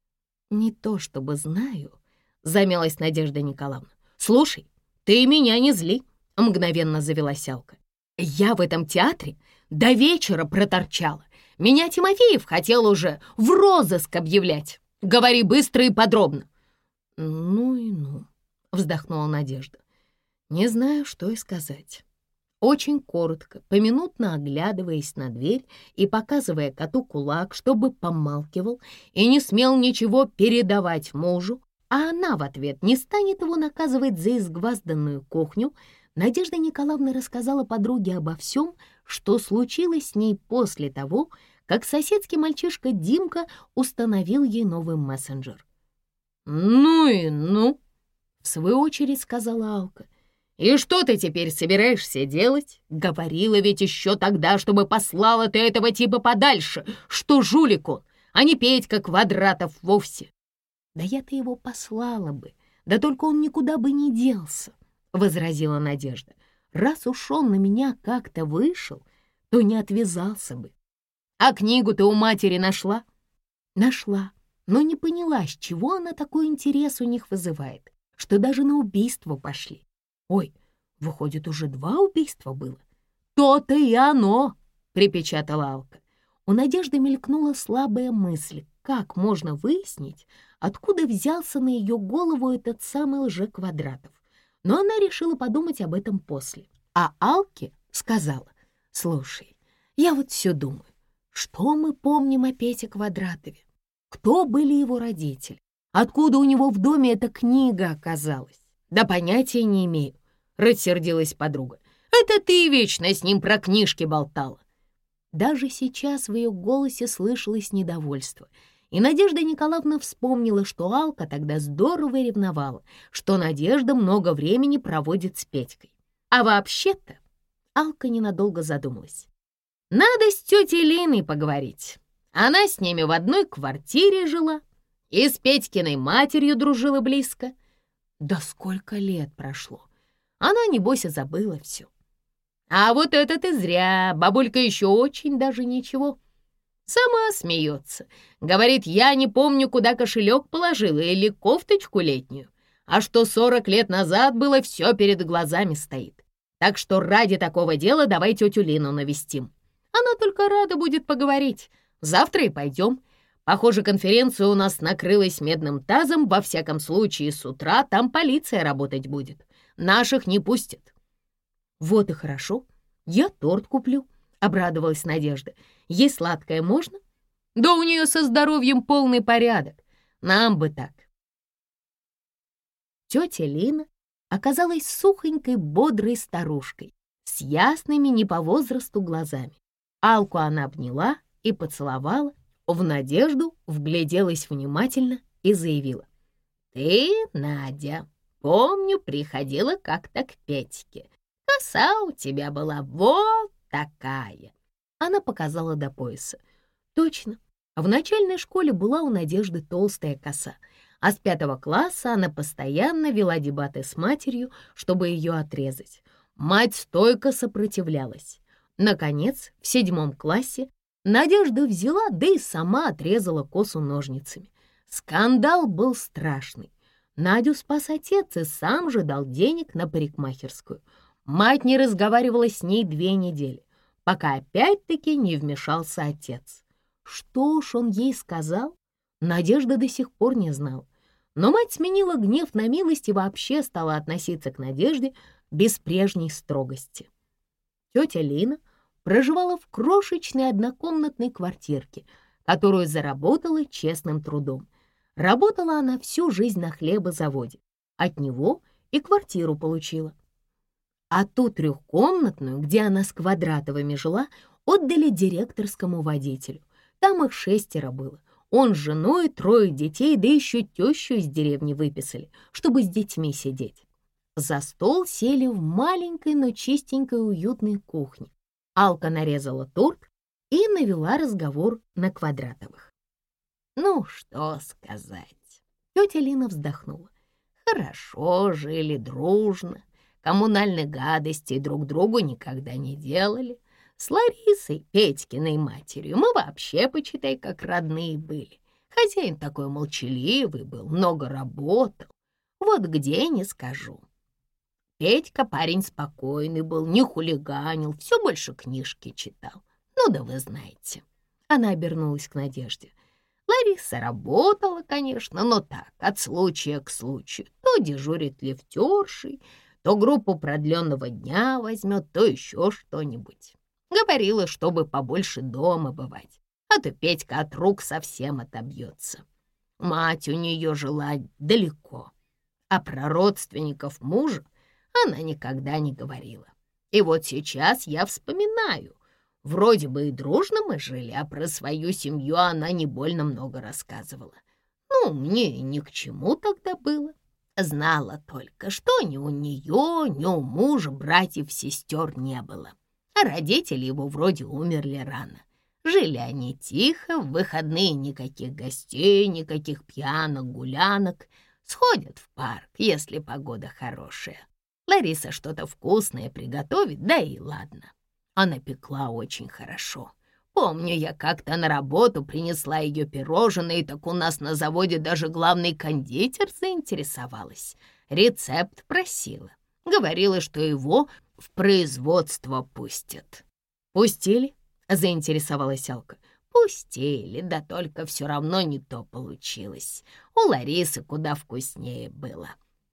«Не то чтобы знаю», — замялась Надежда Николаевна. «Слушай, ты меня не зли», — мгновенно завелась Алка. «Я в этом театре до вечера проторчала. Меня Тимофеев хотел уже в розыск объявлять. Говори быстро и подробно». «Ну и ну», — вздохнула Надежда. «Не знаю, что и сказать». Очень коротко, поминутно оглядываясь на дверь и показывая коту кулак, чтобы помалкивал и не смел ничего передавать мужу, а она в ответ не станет его наказывать за изгвазданную кухню, Надежда Николаевна рассказала подруге обо всем, что случилось с ней после того, как соседский мальчишка Димка установил ей новый мессенджер. «Ну и ну», — в свою очередь сказала Алка. «И что ты теперь собираешься делать? Говорила ведь еще тогда, чтобы послала ты этого типа подальше, что жулик он, а не Петька Квадратов вовсе». «Да я-то его послала бы, да только он никуда бы не делся», — возразила Надежда. «Раз уж он на меня как-то вышел, то не отвязался бы». «А книгу ты у матери нашла?» «Нашла, но не поняла, с чего она такой интерес у них вызывает, что даже на убийство пошли. Ой, выходит, уже 2 убийства было». «То-то и оно!» — припечатала Алка. У Надежды мелькнула слабая мысль, как можно выяснить, откуда взялся на ее голову этот самый Лже-Квадратов. Но она решила подумать об этом после. А Алке сказала: «Слушай, я вот все думаю, что мы помним о Пете Квадратове? Кто были его родители? Откуда у него в доме эта книга оказалась? Да понятия не имею, рассердилась подруга. Это ты вечно с ним про книжки болтала. Даже сейчас в ее голосе слышалось недовольство, и Надежда Николаевна вспомнила, что Алка тогда здорово ревновала, что Надежда много времени проводит с Петькой. А вообще-то Алка ненадолго задумалась. Надо с тетей Линой поговорить. Она с ними в одной квартире жила и с Петькиной матерью дружила близко. Да сколько лет прошло. Она, небось, и забыла все. А вот это ты зря, бабулька еще очень даже ничего. Сама смеется. Говорит, я не помню, куда кошелек положила или кофточку летнюю. А что 40 лет назад было, все перед глазами стоит. Так что ради такого дела давай тетю Лину навестим. Она только рада будет поговорить. Завтра и пойдем. Похоже, конференция у нас накрылась медным тазом. Во всяком случае, с утра там полиция работать будет. Наших не пустят. Вот и хорошо. Я торт куплю, обрадовалась Надежда. Ей сладкое можно? Да у нее со здоровьем полный порядок. Нам бы так. Тетя Лина оказалась сухонькой, бодрой старушкой с ясными не по возрасту глазами. Алку она обняла и поцеловала, в Надежду вгляделась внимательно и заявила. «Ты, Надя, помню, приходила как-то к Петьке. Коса у тебя была вот такая». Она показала до пояса. Точно, в начальной школе была у Надежды толстая коса, а с 5 класса она постоянно вела дебаты с матерью, чтобы ее отрезать. Мать стойко сопротивлялась. Наконец, в 7 классе Надежда взяла, да и сама отрезала косу ножницами. Скандал был страшный. Надю спас отец и сам же дал денег на парикмахерскую. Мать не разговаривала с ней 2 недели, пока опять-таки не вмешался отец. Что уж он ей сказал, Надежда до сих пор не знала. Но мать сменила гнев на милость и вообще стала относиться к Надежде без прежней строгости. Тетя Лина проживала в крошечной однокомнатной квартирке, которую заработала честным трудом. Работала она всю жизнь на хлебозаводе. От него и квартиру получила. А ту 3-комнатную, где она с Квадратовыми жила, отдали директорскому водителю. Там их 6 было. Он с женой, 3 детей, да еще тещу из деревни выписали, чтобы с детьми сидеть. За стол сели в маленькой, но чистенькой уютной кухне. Алка нарезала торт и навела разговор на Квадратовых. Ну, что сказать. Тетя Лина вздохнула. Хорошо жили, дружно. Коммунальных гадостей друг другу никогда не делали. С Ларисой, Петькиной матерью, мы вообще, почитай, как родные были. Хозяин такой молчаливый был, много работал. Вот где не скажу. Петька парень спокойный был, не хулиганил, все больше книжки читал. Ну да вы знаете. Она обернулась к Надежде. Лариса работала, конечно, но так, от случая к случаю. То дежурит лифтершей, то группу продленного дня возьмет, то еще что-нибудь. Говорила, чтобы побольше дома бывать, а то Петька от рук совсем отобьется. Мать у нее жила далеко, а про родственников мужа она никогда не говорила. И вот сейчас я вспоминаю. Вроде бы и дружно мы жили, а про свою семью она не больно много рассказывала. Ну, мне ни к чему тогда было. Знала только, что ни у нее, ни у мужа братьев-сестер не было. А родители его вроде умерли рано. Жили они тихо, в выходные никаких гостей, никаких пьянок, гулянок. Сходят в парк, если погода хорошая. Лариса что-то вкусное приготовит, да и ладно. Она пекла очень хорошо. Помню, я как-то на работу принесла ее пирожные, так у нас на заводе даже главный кондитер заинтересовалась. Рецепт просила. Говорила, что его в производство пустят. «Пустили?» — заинтересовалась Алка. «Пустили, да только все равно не то получилось. У Ларисы куда вкуснее было».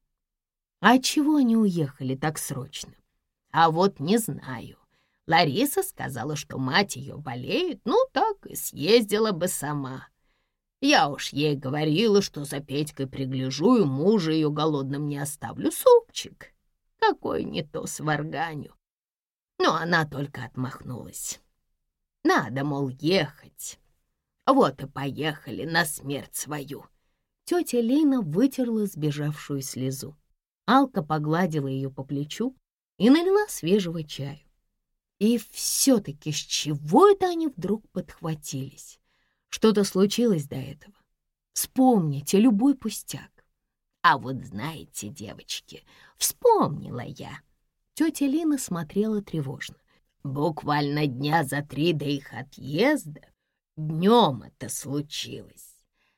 «А чего они уехали так срочно?» «А вот не знаю. Лариса сказала, что мать ее болеет, ну так и съездила бы сама.
Я уж ей говорила, что за Петькой пригляжу и мужа ее голодным не оставлю. Супчик какой не то сварганю. Но она только отмахнулась. Надо, мол, ехать. Вот и поехали на смерть свою.
Тетя Лина вытерла сбежавшую слезу. Алка погладила ее по плечу и налила свежего чаю. И все-таки с чего это они вдруг подхватились? Что-то случилось до этого. Вспомните любой пустяк.
А вот знаете, девочки, вспомнила я.
Тетя Лина смотрела тревожно.
Буквально дня за 3 до их отъезда днем это случилось.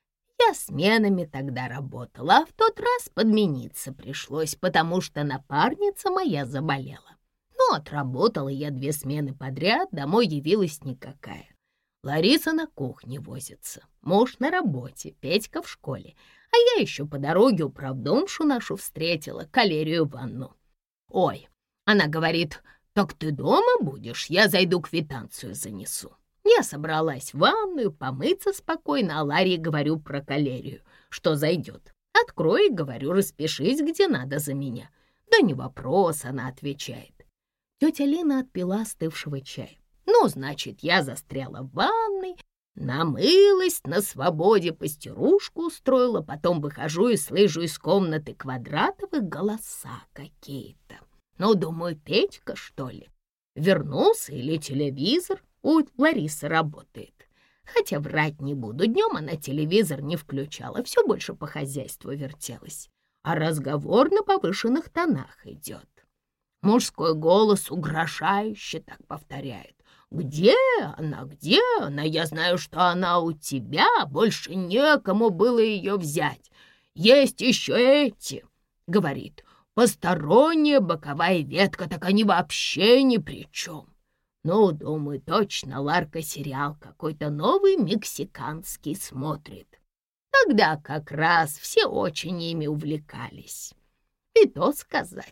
Я сменами тогда работала, а в тот раз подмениться пришлось, потому что напарница моя заболела. Ну, отработала я 2 смены подряд, домой явилась никакая. Лариса на кухне возится, муж на работе, Петька в школе, а я еще по дороге управдомшу нашу встретила, Калерию Ивановну. Ой, она говорит: «Так ты дома будешь? Я зайду квитанцию занесу». Я собралась в ванную помыться спокойно, а Ларе говорю про Калерию, что зайдет. Открой, говорю, распишись, где надо за меня. Да не вопрос, она отвечает.
Тетя Лина отпила остывшего чая.
Ну, значит, я застряла в ванной, намылась, на свободе постирушку устроила, потом выхожу и слышу из комнаты Квадратовых голоса какие-то. Ну, думаю, Петька, что ли? Вернулся или телевизор у Ларисы работает. Хотя врать не буду, днем она телевизор не включала, все больше по хозяйству вертелась. А разговор на повышенных тонах идет. Мужской голос угрожающе так повторяет: «Где она? Где она? Я знаю, что она у тебя, больше некому было ее взять. Есть еще эти», — говорит, «посторонняя боковая ветка, так они вообще ни при чем». Ну, думаю, точно Ларка сериал какой-то новый мексиканский смотрит. Тогда как раз все очень ими увлекались. И то сказать.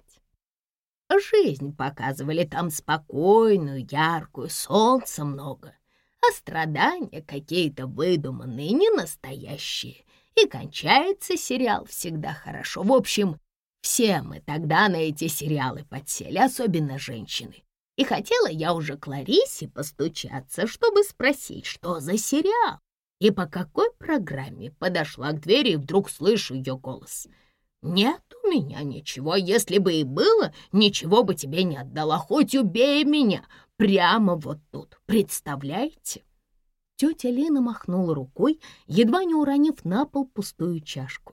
Жизнь показывали там спокойную, яркую, солнца много, а страдания какие-то выдуманные, не настоящие. И кончается сериал всегда хорошо. В общем, все мы тогда на эти сериалы подсели, особенно женщины. И хотела я уже к Ларисе постучаться, чтобы спросить, что за сериал и по какой программе. Подошла к двери и вдруг слышу ее голос: «Нет у меня ничего, если бы и было, ничего бы тебе не отдала, хоть убей меня, прямо вот тут, представляете?»
Тетя Лина махнула рукой, едва не уронив на пол пустую чашку.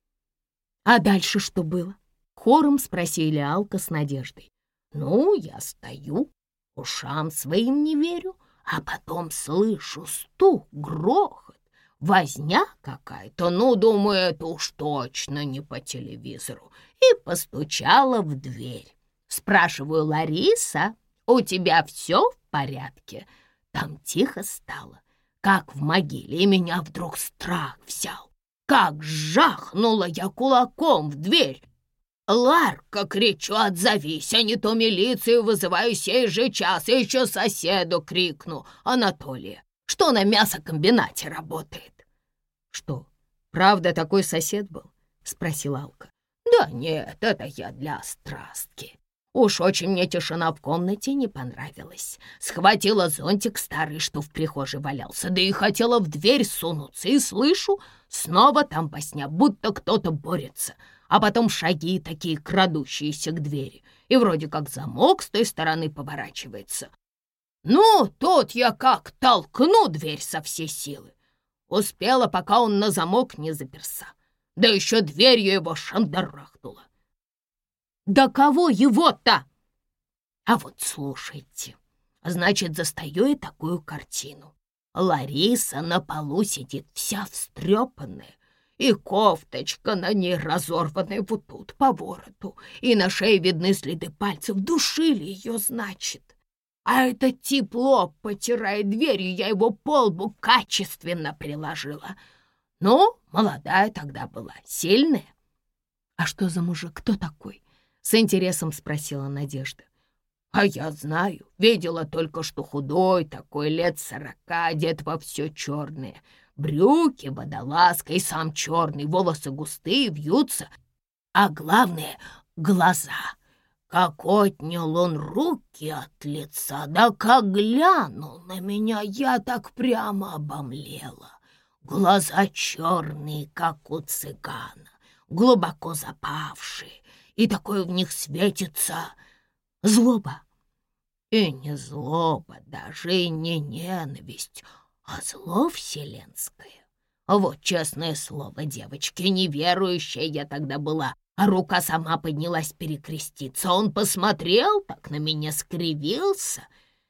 «А дальше что было?» — хором спросили Алка с Надеждой.
Ну, я стою, ушам своим не верю, а потом слышу стук, грохот, возня какая-то, ну, думаю, это уж точно не по телевизору, и постучала в дверь. Спрашиваю: «Лариса, у тебя все в порядке?» Там тихо стало, как в могиле, и меня вдруг страх взял. Как жахнула я кулаком в дверь. «Ларка, кричу, отзовись, а не то милицию вызываю сей же час, и еще соседу крикну, Анатолия, что на мясокомбинате работает».
«Что, правда такой сосед был?» — спросила Алка.
«Да нет, это я для страстки. Уж очень мне тишина в комнате не понравилась. Схватила зонтик старый, что в прихожей валялся, да и хотела в дверь сунуться, и слышу, снова там босня, будто кто-то борется». А потом шаги такие, крадущиеся к двери, и вроде как замок с той стороны поворачивается. Ну, тут я как толкну дверь со всей силы. Успела, пока он на замок не заперся. Да еще дверью его шандарахнула. Да кого его-то? А вот слушайте, значит, застаю я такую картину. Лариса на полу сидит вся встрепанная, и кофточка на ней разорванная вот тут, по вороту, и на шее видны следы пальцев. Душили ее, значит. А этот тип лоб потирает дверью, я его по лбу качественно приложила. Ну, молодая тогда была, сильная.
«А что за мужик, кто такой?» — с интересом спросила Надежда.
«А я знаю, видела только, что худой такой, лет 40, одет во все черное. брюки водолазка и сам черный, волосы густые, вьются, а главное — глаза. Как отнял он руки от лица, да как глянул на меня, я так прямо обомлела. Глаза черные, как у цыгана, глубоко запавшие, и такое в них светится злоба. И не злоба даже, и не ненависть, а зло вселенское. Вот честное слово, девочки, неверующая я тогда была, а рука сама поднялась перекреститься. Он посмотрел, так на меня скривился.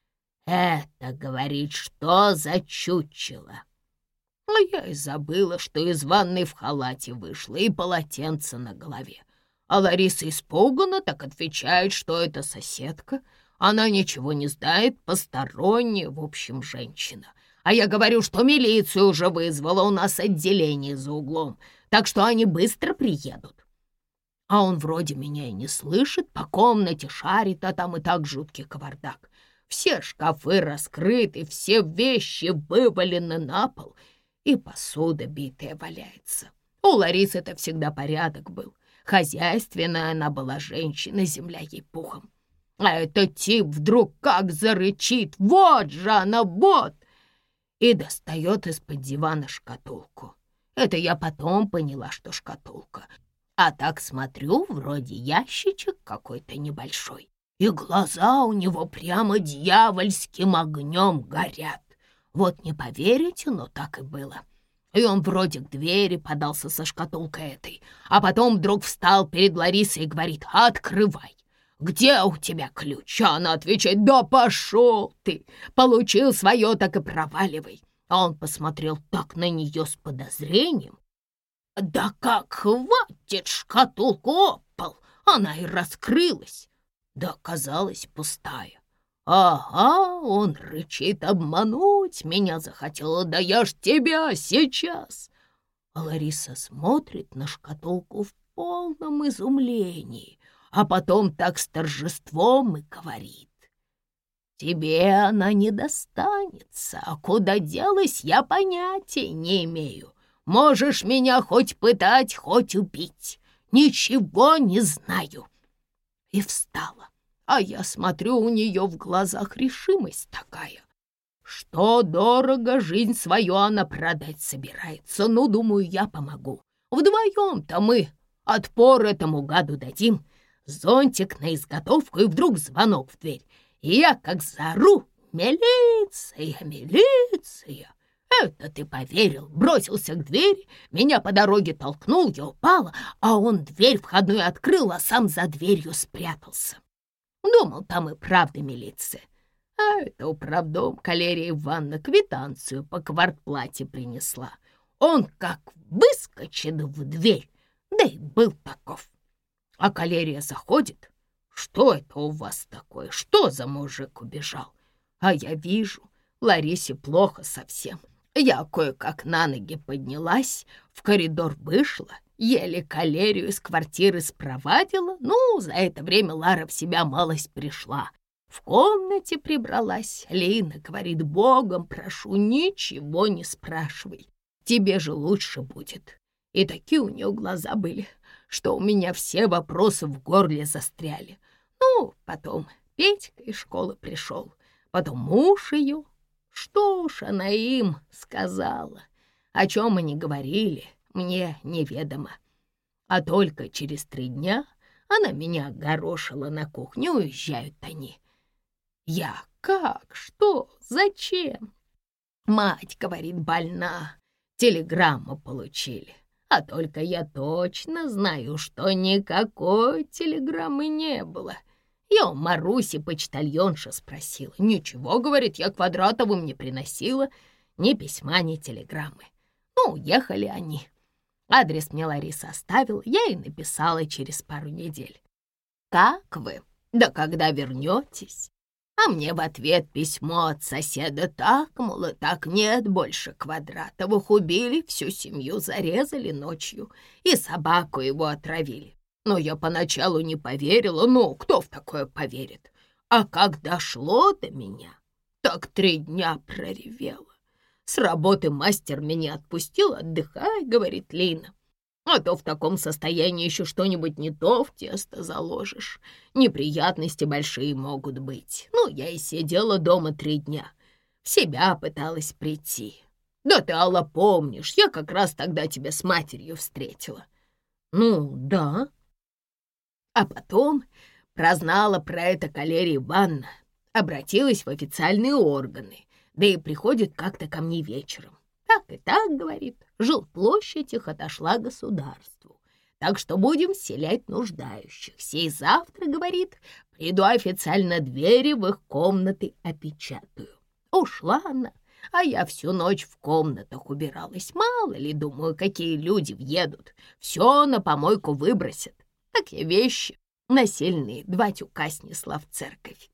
Это, говорит, что за чучело? А я и забыла, что из ванной в халате вышла и полотенце на голове. А Лариса испуганно так отвечает, что это соседка. Она ничего не знает, посторонняя, в общем, женщина. А я говорю, что милицию уже вызвала, у нас отделение за углом, так что они быстро приедут. А он вроде меня и не слышит, по комнате шарит, а там и так жуткий кавардак. Все шкафы раскрыты, все вещи вывалены на пол, и посуда битая валяется. У Ларисы это всегда порядок был. Хозяйственная она была женщина, земля ей пухом. А этот тип вдруг как зарычит: «Вот же она, вот!» И достает из-под дивана шкатулку. Это я потом поняла, что шкатулка. А так смотрю, вроде ящичек какой-то небольшой, и глаза у него прямо дьявольским огнем горят. Вот не поверите, но так и было. И он вроде к двери подался со шкатулкой этой, а потом вдруг встал перед Ларисой и говорит: «Открывай! Где у тебя ключ?» А она отвечает: «Да пошел ты! Получил свое, так и проваливай!» А он посмотрел так на нее с подозрением. Да как хватит шкатулку об пол, она и раскрылась. Да оказалась пустая. Ага, он рычит: «Обмануть меня захотела, да я ж тебя сейчас!» А Лариса смотрит на шкатулку в полном изумлении, а потом так с торжеством и говорит: «Тебе она не достанется, а куда делась, я понятия не имею. Можешь меня хоть пытать, хоть убить, ничего не знаю». И встала, а я смотрю, у нее в глазах решимость такая, что дорого жизнь свою она продать собирается. Ну, думаю, я помогу. Вдвоем-то мы отпор этому гаду дадим. Зонтик на изготовку, и вдруг звонок в дверь. И я как заору: «Милиция, милиция!» Это ты поверил, бросился к двери, меня по дороге толкнул, я упала, а он дверь входную открыл, а сам за дверью спрятался. Думал, там и правда милиция. А это управдом Калерия Ивановна квитанцию по квартплате принесла. Он как выскочит в дверь, да и был таков. А Калерия заходит: «Что это у вас такое? Что за мужик убежал?» А я вижу, Ларисе плохо совсем. Я кое-как на ноги поднялась, в коридор вышла, еле Калерию из квартиры спровадила. Ну, за это время Лара в себя малость пришла. В комнате прибралась. Лина говорит: «Богом прошу, ничего не спрашивай, тебе же лучше будет». И такие у нее глаза были, что у меня все вопросы в горле застряли. Ну, потом Петька из школы пришел, потом муж ее. Что уж она им сказала, о чем они говорили, мне неведомо. А только через 3 дня она меня огорошила на кухню, уезжают они. Я: «Как? Что? Зачем?» Мать говорит: «Больна, телеграмму получили». А только я точно знаю, что никакой телеграммы не было. Я у Маруси, почтальонша, спросила. «Ничего, — говорит, — я Квадратовым не приносила ни письма, ни телеграммы». Ну, уехали они. Адрес мне Лариса оставила, я и написала через пару недель: «Как вы? Да когда вернетесь?» А мне в ответ письмо от соседа: «Так, мол, и так нет больше Квадратовых, убили, всю семью зарезали ночью и собаку его отравили». Но я поначалу не поверила, ну, кто в такое поверит? А как дошло до меня, так 3 дня проревела. С работы мастер меня отпустил, отдыхай, говорит Лина. А то в таком состоянии еще что-нибудь не то в тесто заложишь. Неприятности большие могут быть. Ну, я и сидела дома 3 дня. В себя пыталась прийти. Да ты, Алла, помнишь, я как раз тогда тебя с матерью встретила.
Ну, да.
А потом прознала про это Калерия Ивановна, обратилась в официальные органы, да и приходит как-то ко мне вечером. Так и так, говорит, жилплощадь их отошла государству, так что будем вселять нуждающихся. И завтра, говорит, приду официально двери в их комнаты опечатаю. Ушла она, а я всю ночь в комнатах убиралась. Мало ли, думаю, какие люди въедут, все на помойку выбросят. Так я вещи насильные 2 тюка снесла в церковь.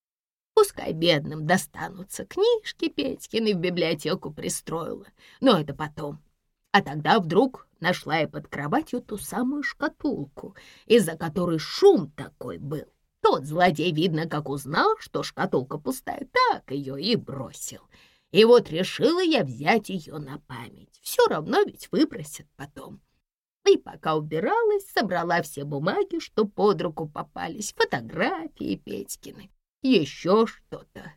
Пускай бедным достанутся, книжки Петькины в библиотеку пристроила, но это потом. А тогда вдруг нашла я под кроватью ту самую шкатулку, из-за которой шум такой был. Тот злодей, видно, как узнал, что шкатулка пустая, так ее и бросил. И вот решила я взять ее на память. Все равно ведь выбросят потом. И пока убиралась, собрала все бумаги, что под руку попались, фотографии Петькины, еще что-то.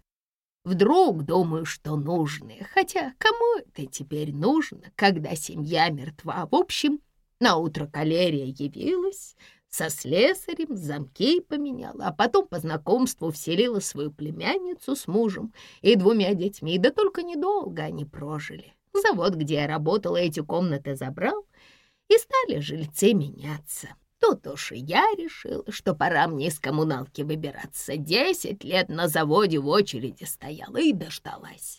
Вдруг думаю, что нужное, хотя кому это теперь нужно, когда семья мертва. В общем, наутро Калерия явилась, со слесарем замки поменяла, а потом по знакомству вселила свою племянницу с мужем и 2 детьми, да только недолго они прожили. Завод, где я работала, эти комнаты забрал, и стали жильцы меняться. Тут уж и я решила, что пора мне из коммуналки выбираться. 10 лет на заводе в очереди стояла и дождалась.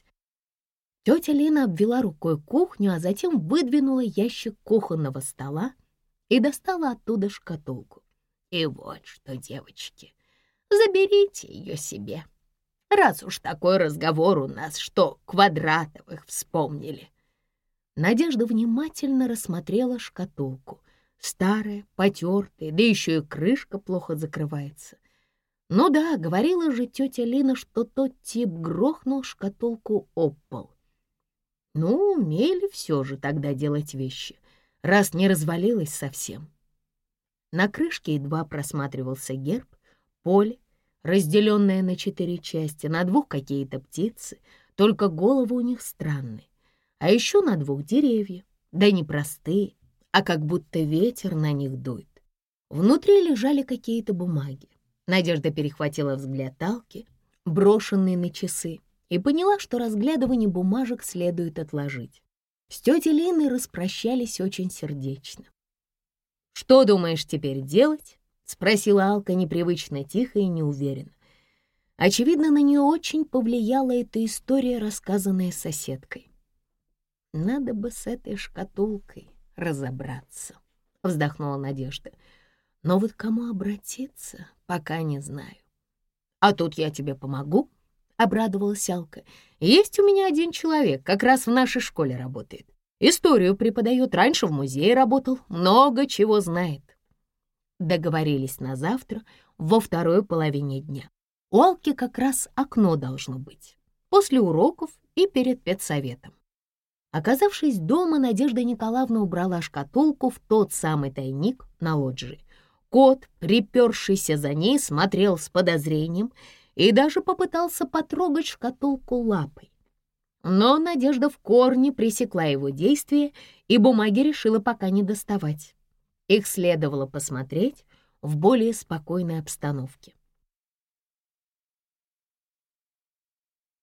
Тетя Лина обвела рукой кухню, а затем выдвинула ящик кухонного стола и достала оттуда шкатулку.
И вот что, девочки, заберите ее себе. Раз уж такой разговор у нас, что Квадратовых вспомнили.
Надежда внимательно рассмотрела шкатулку. Старая, потертая, да еще и крышка плохо закрывается. Ну да, говорила же тетя Лина, что тот тип грохнул шкатулку об пол. Ну, умели все же тогда делать вещи, раз не развалилась совсем. На крышке едва просматривался герб, поле, разделенное на 4 части, на 2 какие-то птицы, только головы у них странные. А еще на 2 деревья, да не простые, а как будто ветер на них дует. Внутри лежали какие-то бумаги. Надежда перехватила взгляд Алки, брошенный на часы, и поняла, что разглядывание бумажек следует отложить. С тетей Линой распрощались очень сердечно. «Что думаешь теперь делать?» — спросила Алка непривычно тихо и неуверенно. Очевидно, на нее очень повлияла эта история, рассказанная соседкой. «Надо бы с этой шкатулкой разобраться», — вздохнула Надежда. «Но вот кому обратиться, пока не знаю». «А тут я тебе помогу», — обрадовалась Алка. «Есть у меня один человек, как раз в нашей школе работает. Историю преподает, раньше в музее работал, много чего знает». Договорились на завтра во 2-й половине дня. У Алки как раз окно должно быть, после уроков и перед педсоветом. Оказавшись дома, Надежда Николаевна убрала шкатулку в тот самый тайник на лоджии. Кот, припёршийся за ней, смотрел с подозрением и даже попытался потрогать шкатулку лапой. Но Надежда в корне пресекла его действия, и бумаги решила пока не доставать. Их следовало посмотреть в более спокойной обстановке.